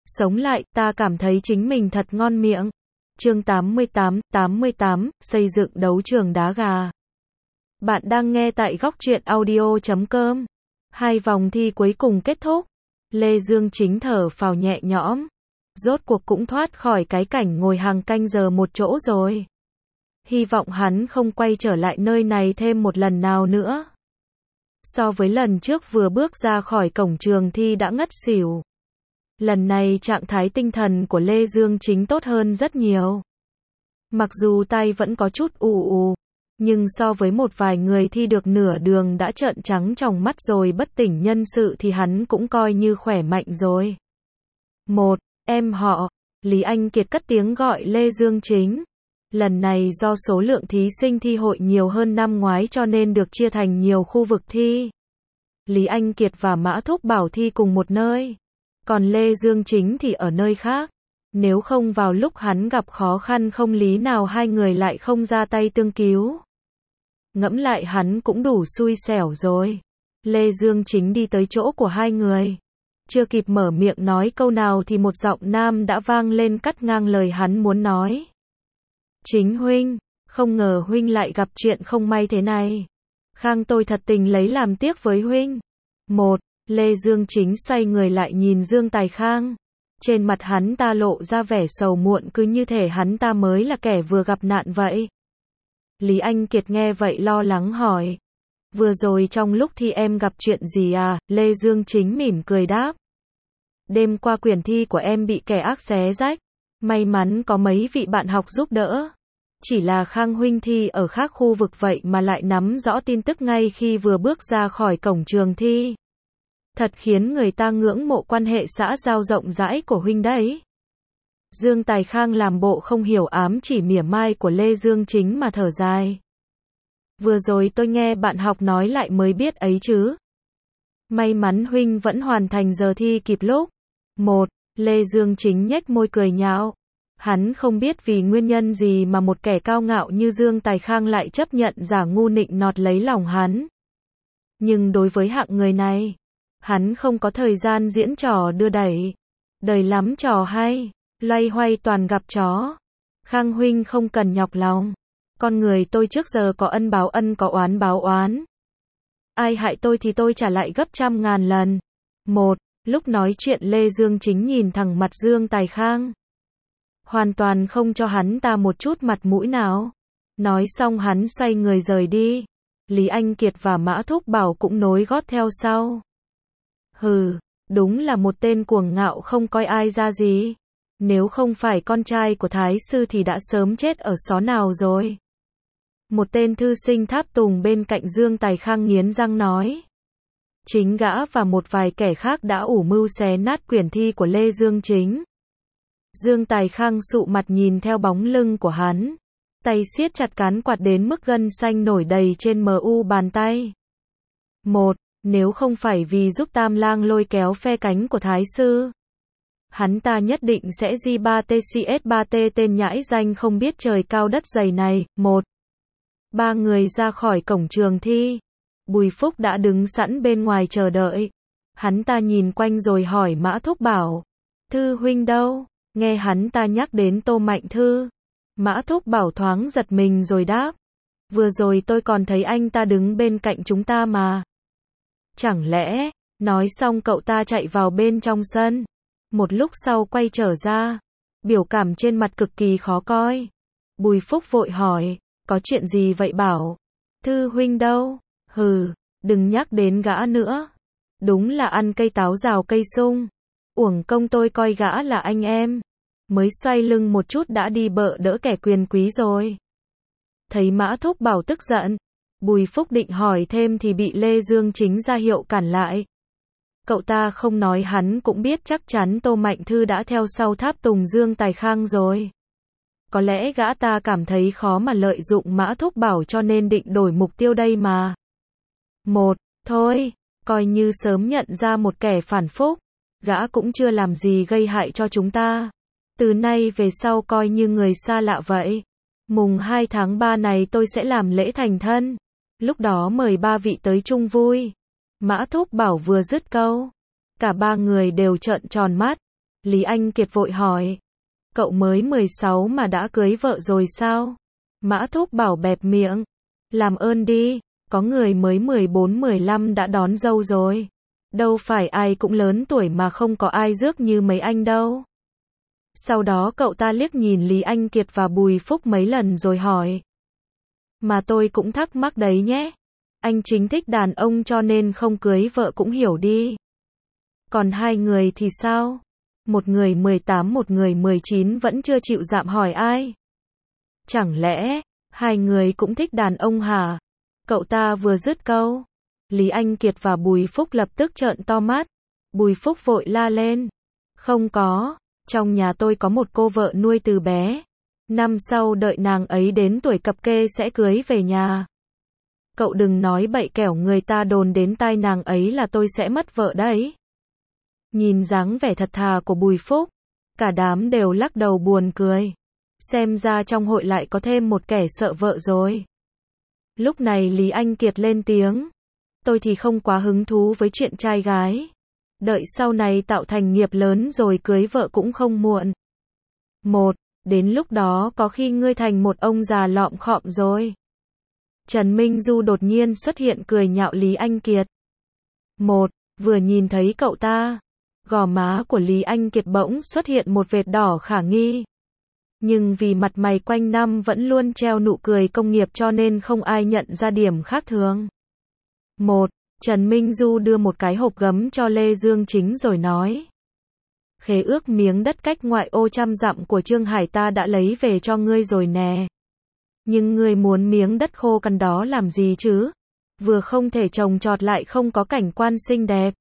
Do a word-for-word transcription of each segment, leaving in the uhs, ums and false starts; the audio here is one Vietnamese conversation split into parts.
Sống lại, ta cảm thấy chính mình thật ngon miệng. Chương tám mươi tám, tám mươi tám, xây dựng đấu trường đá gà. Bạn đang nghe tại góc truyện audio chấm com. Hai vòng thi cuối cùng kết thúc. Lê Dương Chính thở phào nhẹ nhõm. Rốt cuộc cũng thoát khỏi cái cảnh ngồi hàng canh giờ một chỗ rồi. Hy vọng hắn không quay trở lại nơi này thêm một lần nào nữa. So với lần trước vừa bước ra khỏi cổng trường thi đã ngất xỉu. Lần này trạng thái tinh thần của Lê Dương Chính tốt hơn rất nhiều. Mặc dù tay vẫn có chút ù ù, nhưng so với một vài người thi được nửa đường đã trợn trắng trong mắt rồi bất tỉnh nhân sự thì hắn cũng coi như khỏe mạnh rồi. Một, em họ, Lý Anh Kiệt cất tiếng gọi Lê Dương Chính. Lần này do số lượng thí sinh thi hội nhiều hơn năm ngoái cho nên được chia thành nhiều khu vực thi. Lý Anh Kiệt và Mã Thúc Bảo thi cùng một nơi. Còn Lê Dương Chính thì ở nơi khác. Nếu không vào lúc hắn gặp khó khăn không lý nào hai người lại không ra tay tương cứu. Ngẫm lại hắn cũng đủ xui xẻo rồi. Lê Dương Chính đi tới chỗ của hai người. Chưa kịp mở miệng nói câu nào thì một giọng nam đã vang lên cắt ngang lời hắn muốn nói. Chính huynh, không ngờ huynh lại gặp chuyện không may thế này. Khang tôi thật tình lấy làm tiếc với huynh. Một, Lê Dương Chính xoay người lại nhìn Dương Tài Khang. Trên mặt hắn ta lộ ra vẻ sầu muộn cứ như thể hắn ta mới là kẻ vừa gặp nạn vậy. Lý Anh Kiệt nghe vậy lo lắng hỏi. Vừa rồi trong lúc thi em gặp chuyện gì à? Lê Dương Chính mỉm cười đáp. Đêm qua quyển thi của em bị kẻ ác xé rách. May mắn có mấy vị bạn học giúp đỡ. Chỉ là Khang huynh thi ở khác khu vực vậy mà lại nắm rõ tin tức ngay khi vừa bước ra khỏi cổng trường thi. Thật khiến người ta ngưỡng mộ quan hệ xã giao rộng rãi của huynh đấy. Dương Tài Khang làm bộ không hiểu ám chỉ mỉa mai của Lê Dương Chính mà thở dài. Vừa rồi tôi nghe bạn học nói lại mới biết ấy chứ. May mắn huynh vẫn hoàn thành giờ thi kịp lúc. Một, Lê Dương Chính nhếch môi cười nhạo. Hắn không biết vì nguyên nhân gì mà một kẻ cao ngạo như Dương Tài Khang lại chấp nhận giả ngu nịnh nọt lấy lòng hắn. Nhưng đối với hạng người này, hắn không có thời gian diễn trò đưa đẩy. Đời lắm trò hay, loay hoay toàn gặp chó. Khang huynh không cần nhọc lòng. Con người tôi trước giờ có ân báo ân có oán báo oán. Ai hại tôi thì tôi trả lại gấp trăm ngàn lần. Một, lúc nói chuyện Lê Dương Chính nhìn thẳng mặt Dương Tài Khang. Hoàn toàn không cho hắn ta một chút mặt mũi nào. Nói xong hắn xoay người rời đi. Lý Anh Kiệt và Mã Thúc Bảo cũng nối gót theo sau. Hừ, đúng là một tên cuồng ngạo không coi ai ra gì. Nếu không phải con trai của Thái sư thì đã sớm chết ở xó nào rồi. Một tên thư sinh tháp tùng bên cạnh Dương Tài Khang nghiến răng nói. Chính gã và một vài kẻ khác đã ủ mưu xé nát quyển thi của Lê Dương Chính. Dương Tài Khang sụ mặt nhìn theo bóng lưng của hắn. Tay siết chặt cán quạt đến mức gân xanh nổi đầy trên mu bàn tay. Một, nếu không phải vì giúp Tam Lang lôi kéo phe cánh của Thái sư, hắn ta nhất định sẽ gi ba tê xê ét ba tê tên nhãi danh không biết trời cao đất dày này. Một, ba người ra khỏi cổng trường thi. Bùi Phúc đã đứng sẵn bên ngoài chờ đợi. Hắn ta nhìn quanh rồi hỏi Mã Thúc Bảo. Thư huynh đâu? Nghe hắn ta nhắc đến Tô Mạnh Thư. Mã Thúc Bảo thoáng giật mình rồi đáp. Vừa rồi tôi còn thấy anh ta đứng bên cạnh chúng ta mà. Chẳng lẽ, nói xong cậu ta chạy vào bên trong sân. Một lúc sau quay trở ra. Biểu cảm trên mặt cực kỳ khó coi. Bùi Phúc vội hỏi, có chuyện gì vậy Bảo? Thư huynh đâu? Hừ, đừng nhắc đến gã nữa. Đúng là ăn cây táo rào cây sung. Uổng công tôi coi gã là anh em. Mới xoay lưng một chút đã đi bợ đỡ kẻ quyền quý rồi. Thấy Mã Thúc Bảo tức giận. Bùi Phúc định hỏi thêm thì bị Lê Dương Chính ra hiệu cản lại. Cậu ta không nói hắn cũng biết chắc chắn Tô Mạnh Thư đã theo sau tháp tùng Dương Tài Khang rồi. Có lẽ gã ta cảm thấy khó mà lợi dụng Mã Thúc Bảo cho nên định đổi mục tiêu đây mà. Một, thôi, coi như sớm nhận ra một kẻ phản phúc. Gã cũng chưa làm gì gây hại cho chúng ta. Từ nay về sau coi như người xa lạ vậy. Mùng hai tháng ba này tôi sẽ làm lễ thành thân. Lúc đó mời ba vị tới chung vui. Mã Thúc Bảo vừa dứt câu. Cả ba người đều trợn tròn mắt. Lý Anh Kiệt vội hỏi. Cậu mới mười sáu mà đã cưới vợ rồi sao? Mã Thúc Bảo bẹp miệng. Làm ơn đi, có người mới mười bốn mười lăm đã đón dâu rồi. Đâu phải ai cũng lớn tuổi mà không có ai rước như mấy anh đâu. Sau đó cậu ta liếc nhìn Lý Anh Kiệt và Bùi Phúc mấy lần rồi hỏi. Mà tôi cũng thắc mắc đấy nhé. Anh chính thích đàn ông cho nên không cưới vợ cũng hiểu đi. Còn hai người thì sao? Một người mười tám một người mười chín vẫn chưa chịu dạm hỏi ai. Chẳng lẽ, hai người cũng thích đàn ông hả? Cậu ta vừa dứt câu. Lý Anh Kiệt và Bùi Phúc lập tức trợn to mắt. Bùi Phúc vội la lên. Không có, trong nhà tôi có một cô vợ nuôi từ bé. Năm sau đợi nàng ấy đến tuổi cập kê sẽ cưới về nhà. Cậu đừng nói bậy kẻo người ta đồn đến tai nàng ấy là tôi sẽ mất vợ đấy. Nhìn dáng vẻ thật thà của Bùi Phúc, cả đám đều lắc đầu buồn cười. Xem ra trong hội lại có thêm một kẻ sợ vợ rồi. Lúc này Lý Anh Kiệt lên tiếng. Tôi thì không quá hứng thú với chuyện trai gái. Đợi sau này tạo thành nghiệp lớn rồi cưới vợ cũng không muộn. Một, đến lúc đó có khi ngươi thành một ông già lọm khọm rồi. Trần Minh Du đột nhiên xuất hiện cười nhạo Lý Anh Kiệt. Một, vừa nhìn thấy cậu ta, gò má của Lý Anh Kiệt bỗng xuất hiện một vệt đỏ khả nghi. Nhưng vì mặt mày quanh năm vẫn luôn treo nụ cười công nghiệp cho nên không ai nhận ra điểm khác thường. Một, Trần Minh Du đưa một cái hộp gấm cho Lê Dương Chính rồi nói. Khế ước miếng đất cách ngoại ô trăm dặm của Trương Hải ta đã lấy về cho ngươi rồi nè. Nhưng ngươi muốn miếng đất khô cằn đó làm gì chứ? Vừa không thể trồng trọt lại không có cảnh quan xinh đẹp.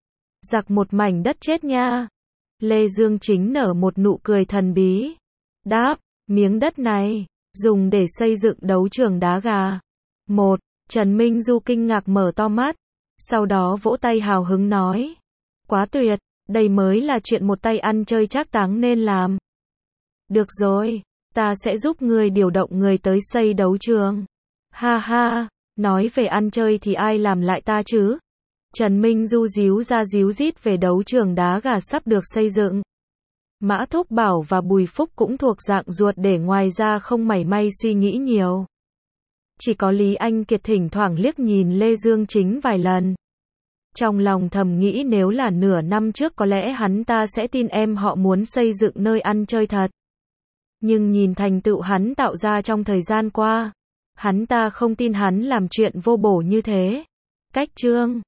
Giặc một mảnh đất chết nha. Lê Dương Chính nở một nụ cười thần bí. Đáp, miếng đất này, dùng để xây dựng đấu trường đá gà. Một, Trần Minh Du kinh ngạc mở to mắt. Sau đó vỗ tay hào hứng nói. Quá tuyệt, đây mới là chuyện một tay ăn chơi trác táng nên làm. Được rồi, ta sẽ giúp ngươi điều động người tới xây đấu trường. Ha ha, nói về ăn chơi thì ai làm lại ta chứ? Trần Minh Du díu ra díu dít về đấu trường đá gà sắp được xây dựng. Mã Thúc Bảo và Bùi Phúc cũng thuộc dạng ruột để ngoài ra không mảy may suy nghĩ nhiều. Chỉ có Lý Anh Kiệt thỉnh thoảng liếc nhìn Lê Dương Chính vài lần. Trong lòng thầm nghĩ nếu là nửa năm trước có lẽ hắn ta sẽ tin em họ muốn xây dựng nơi ăn chơi thật. Nhưng nhìn thành tựu hắn tạo ra trong thời gian qua, hắn ta không tin hắn làm chuyện vô bổ như thế. Cách chương